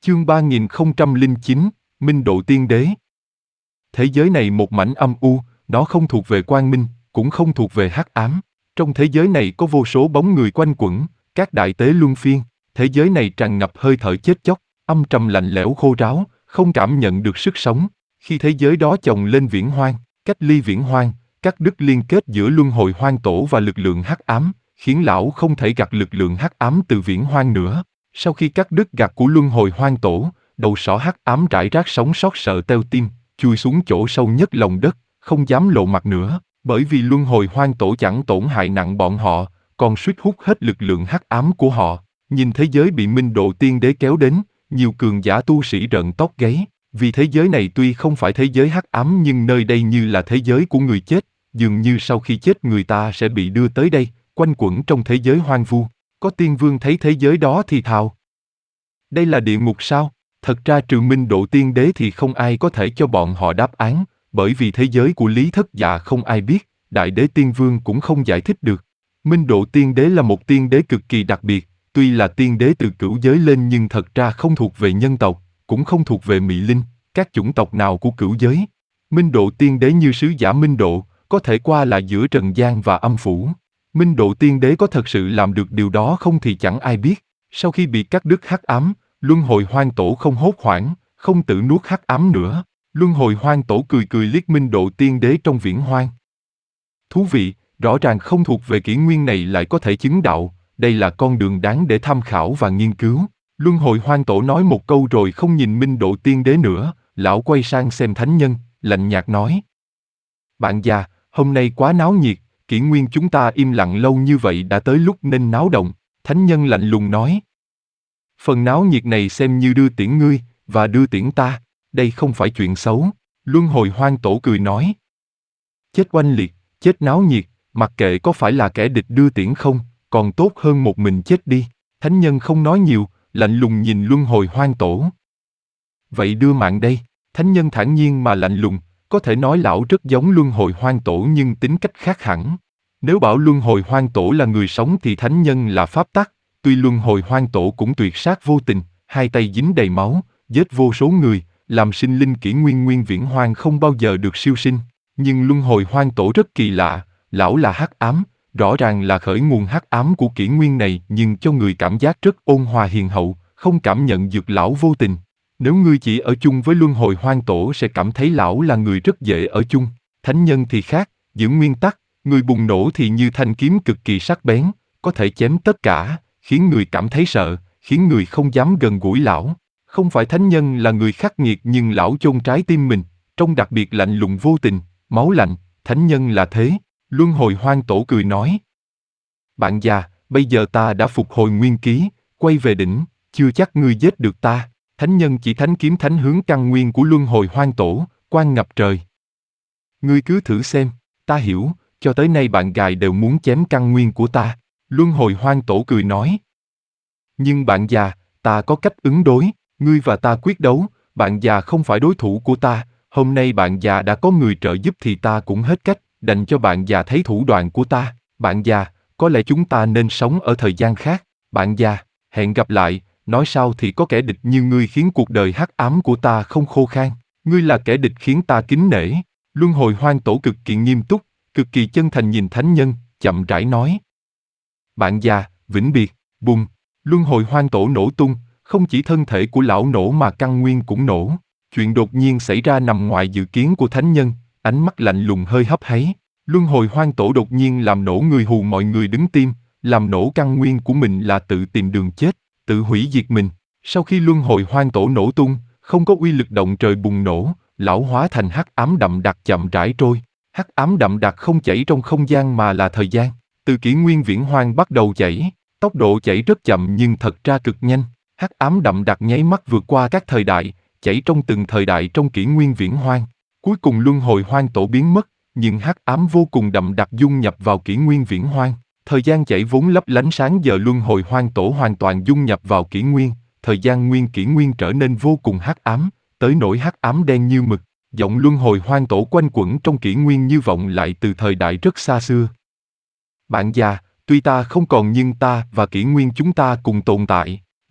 Chương 3009, Minh Độ Tiên Đế. Thế giới này một mảnh âm u, nó không thuộc về quang minh, cũng không thuộc về hắc ám. Trong thế giới này có vô số bóng người quanh quẩn, các đại tế luân phiên. Thế giới này tràn ngập hơi thở chết chóc, âm trầm lạnh lẽo khô ráo, không cảm nhận được sức sống. Khi thế giới đó chồng lên viễn hoang, cách ly viễn hoang, cắt đứt liên kết giữa luân hồi hoang tổ và lực lượng hắc ám, khiến lão không thể gặt lực lượng hắc ám từ viễn hoang nữa. Sau khi cắt đứt gạt của luân hồi hoang tổ, đầu sỏ hắc ám rải rác sống sót sợ teo tim, chui xuống chỗ sâu nhất lòng đất, không dám lộ mặt nữa, bởi vì luân hồi hoang tổ chẳng tổn hại nặng bọn họ, còn suýt hút hết lực lượng hắc ám của họ. Nhìn thế giới bị Minh Độ Tiên Đế kéo đến, nhiều cường giả tu sĩ rợn tóc gáy, vì thế giới này tuy không phải thế giới hắc ám nhưng nơi đây như là thế giới của người chết, dường như sau khi chết người ta sẽ bị đưa tới đây, quanh quẩn trong thế giới hoang vu. Có tiên vương thấy thế giới đó thì thào: đây là địa ngục sao? Thật ra trừ Minh Độ Tiên Đế thì không ai có thể cho bọn họ đáp án, bởi vì thế giới của Lý Thất Dạ không ai biết, Đại Đế Tiên Vương cũng không giải thích được. Minh Độ Tiên Đế là một tiên đế cực kỳ đặc biệt, tuy là tiên đế từ cửu giới lên nhưng thật ra không thuộc về nhân tộc, cũng không thuộc về Mị Linh, các chủng tộc nào của cửu giới. Minh Độ Tiên Đế như sứ giả Minh Độ, có thể qua lại giữa trần gian và âm phủ. Minh Độ Tiên Đế có thật sự làm được điều đó không thì chẳng ai biết. Sau khi bị cắt đứt hắc ám, luân hồi hoang tổ không hốt hoảng, không tự nuốt hắc ám nữa. Luân hồi hoang tổ cười cười liếc Minh Độ Tiên Đế trong viễn hoang. Thú vị, rõ ràng không thuộc về kỷ nguyên này lại có thể chứng đạo, đây là con đường đáng để tham khảo và nghiên cứu. Luân hồi hoang tổ nói một câu rồi không nhìn Minh Độ Tiên Đế nữa, lão quay sang xem thánh nhân, lạnh nhạt nói: bạn già, hôm nay quá náo nhiệt, kỷ nguyên chúng ta im lặng lâu như vậy đã tới lúc nên náo động. Thánh nhân lạnh lùng nói: phần náo nhiệt này xem như đưa tiễn ngươi, và đưa tiễn ta, đây không phải chuyện xấu. Luân hồi hoang tổ cười nói: chết oanh liệt, chết náo nhiệt, mặc kệ có phải là kẻ địch đưa tiễn không, còn tốt hơn một mình chết đi. Thánh nhân không nói nhiều, lạnh lùng nhìn luân hồi hoang tổ. Vậy đưa mạng đây. Thánh nhân thản nhiên mà lạnh lùng, có thể nói lão rất giống luân hồi hoang tổ nhưng tính cách khác hẳn. Nếu bảo luân hồi hoang tổ là người sống thì thánh nhân là pháp tắc, tuy luân hồi hoang tổ cũng tuyệt sát vô tình, hai tay dính đầy máu, giết vô số người, làm sinh linh kỷ nguyên nguyên viễn hoang không bao giờ được siêu sinh. Nhưng luân hồi hoang tổ rất kỳ lạ, lão là hắc ám, rõ ràng là khởi nguồn hắc ám của kỷ nguyên này nhưng cho người cảm giác rất ôn hòa hiền hậu, không cảm nhận dược lão vô tình. Nếu ngươi chỉ ở chung với luân hồi hoang tổ sẽ cảm thấy lão là người rất dễ ở chung. Thánh nhân thì khác, giữ nguyên tắc, người bùng nổ thì như thanh kiếm cực kỳ sắc bén, có thể chém tất cả, khiến người cảm thấy sợ, khiến người không dám gần gũi lão. Không phải thánh nhân là người khắc nghiệt nhưng lão chôn trái tim mình, trông đặc biệt lạnh lùng vô tình, máu lạnh, thánh nhân là thế. Luân hồi hoang tổ cười nói: bạn già, bây giờ ta đã phục hồi nguyên khí, quay về đỉnh, chưa chắc ngươi giết được ta. Thánh nhân chỉ thánh kiếm thánh hướng căn nguyên của luân hồi hoang tổ, quang ngập trời. Ngươi cứ thử xem, ta hiểu, cho tới nay bạn gài đều muốn chém căn nguyên của ta. Luân hồi hoang tổ cười nói: nhưng bạn già, ta có cách ứng đối, ngươi và ta quyết đấu, bạn già không phải đối thủ của ta, hôm nay bạn già đã có người trợ giúp thì ta cũng hết cách, đành cho bạn già thấy thủ đoạn của ta. Bạn già, có lẽ chúng ta nên sống ở thời gian khác. Bạn già, hẹn gặp lại, nói sao thì có kẻ địch như ngươi khiến cuộc đời hắc ám của ta không khô khan, ngươi là kẻ địch khiến ta kính nể. Luân hồi hoang tổ cực kỳ nghiêm túc, cực kỳ chân thành nhìn thánh nhân, chậm rãi nói: bạn già, vĩnh biệt. Bùng, luân hồi hoang tổ nổ tung, không chỉ thân thể của lão nổ mà căn nguyên cũng nổ. Chuyện đột nhiên xảy ra nằm ngoài dự kiến của thánh nhân, ánh mắt lạnh lùng hơi hấp háy. Luân hồi hoang tổ đột nhiên làm nổ người hù mọi người đứng tim, làm nổ căn nguyên của mình là tự tìm đường chết, tự hủy diệt mình. Sau khi luân hồi hoang tổ nổ tung, không có uy lực động trời bùng nổ, lão hóa thành hắc ám đậm đặc chậm rãi trôi. Hắc ám đậm đặc không chảy trong không gian mà là thời gian. Từ kỷ nguyên viễn hoang bắt đầu chảy, tốc độ chảy rất chậm nhưng thật ra cực nhanh. Hắc ám đậm đặc nháy mắt vượt qua các thời đại, chảy trong từng thời đại trong kỷ nguyên viễn hoang. Cuối cùng luân hồi hoang tổ biến mất, nhưng hắc ám vô cùng đậm đặc dung nhập vào kỷ nguyên viễn hoang. Thời gian chảy vốn lấp lánh sáng giờ luân hồi hoang tổ hoàn toàn dung nhập vào kỷ nguyên, thời gian nguyên kỷ nguyên trở nên vô cùng hắc ám, tới nỗi hắc ám đen như mực. Giọng luân hồi hoang tổ quanh quẩn trong kỷ nguyên như vọng lại từ thời đại rất xa xưa. Bạn già, tuy ta không còn nhưng ta và kỷ nguyên chúng ta cùng tồn tại.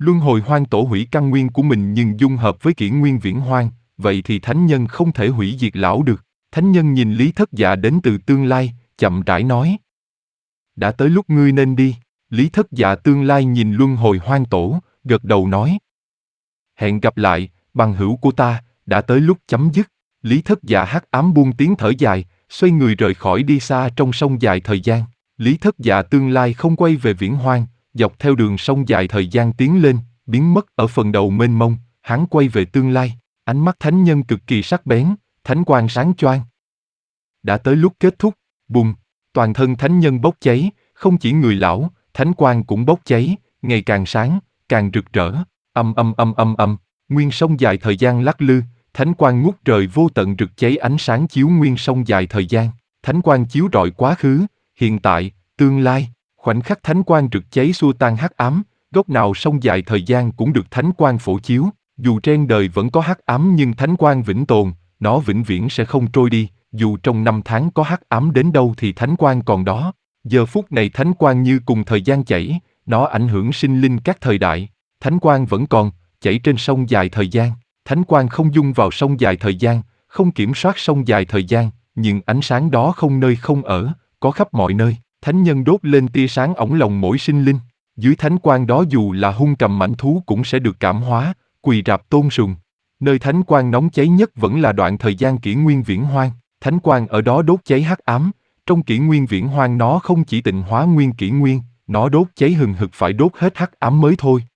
Luân hồi hoang tổ hủy căn nguyên của mình nhưng dung hợp với kỷ nguyên viễn hoang, vậy thì thánh nhân không thể hủy diệt lão được. Thánh nhân nhìn Lý Thất Dạ đến từ tương lai, chậm rãi nói. Đã tới lúc ngươi nên đi. Lý Thất Dạ tương lai nhìn luân hồi hoang tổ, gật đầu nói. Hẹn gặp lại, bằng hữu của ta, đã tới lúc chấm dứt. Lý Thất Dạ hắc ám buông tiếng thở dài, xoay người rời khỏi đi xa trong sông dài thời gian. Lý Thất Dạ tương lai không quay về viễn hoang, dọc theo đường sông dài thời gian tiến lên, biến mất ở phần đầu mênh mông, hắn quay về tương lai, ánh mắt thánh nhân cực kỳ sắc bén, thánh quang sáng choang. Đã tới lúc kết thúc, bùng, toàn thân thánh nhân bốc cháy, không chỉ người lão, thánh quang cũng bốc cháy, ngày càng sáng, càng rực rỡ, nguyên sông dài thời gian lắc lư, thánh quang ngút trời vô tận rực cháy ánh sáng chiếu nguyên sông dài thời gian, thánh quang chiếu rọi quá khứ, hiện tại, tương lai, khoảnh khắc thánh quang rực cháy xua tan hắc ám, góc nào sông dài thời gian cũng được thánh quang phổ chiếu, dù trên đời vẫn có hắc ám nhưng thánh quang vĩnh tồn, nó vĩnh viễn sẽ không trôi đi, dù trong 5 tháng có hắc ám đến đâu thì thánh quang còn đó. Giờ phút này thánh quang như cùng thời gian chảy, nó ảnh hưởng sinh linh các thời đại, thánh quang vẫn còn, chảy trên sông dài thời gian, thánh quang không dung vào sông dài thời gian, không kiểm soát sông dài thời gian, nhưng ánh sáng đó không nơi không ở, có khắp mọi nơi, thánh nhân đốt lên tia sáng ỏng lòng mỗi sinh linh, dưới thánh quang đó dù là hung cầm mãnh thú cũng sẽ được cảm hóa, quỳ rạp tôn sùng. Nơi thánh quang nóng cháy nhất vẫn là đoạn thời gian kỷ nguyên viễn hoang, thánh quang ở đó đốt cháy hắc ám, trong kỷ nguyên viễn hoang nó không chỉ tịnh hóa nguyên kỷ nguyên, nó đốt cháy hừng hực phải đốt hết hắc ám mới thôi.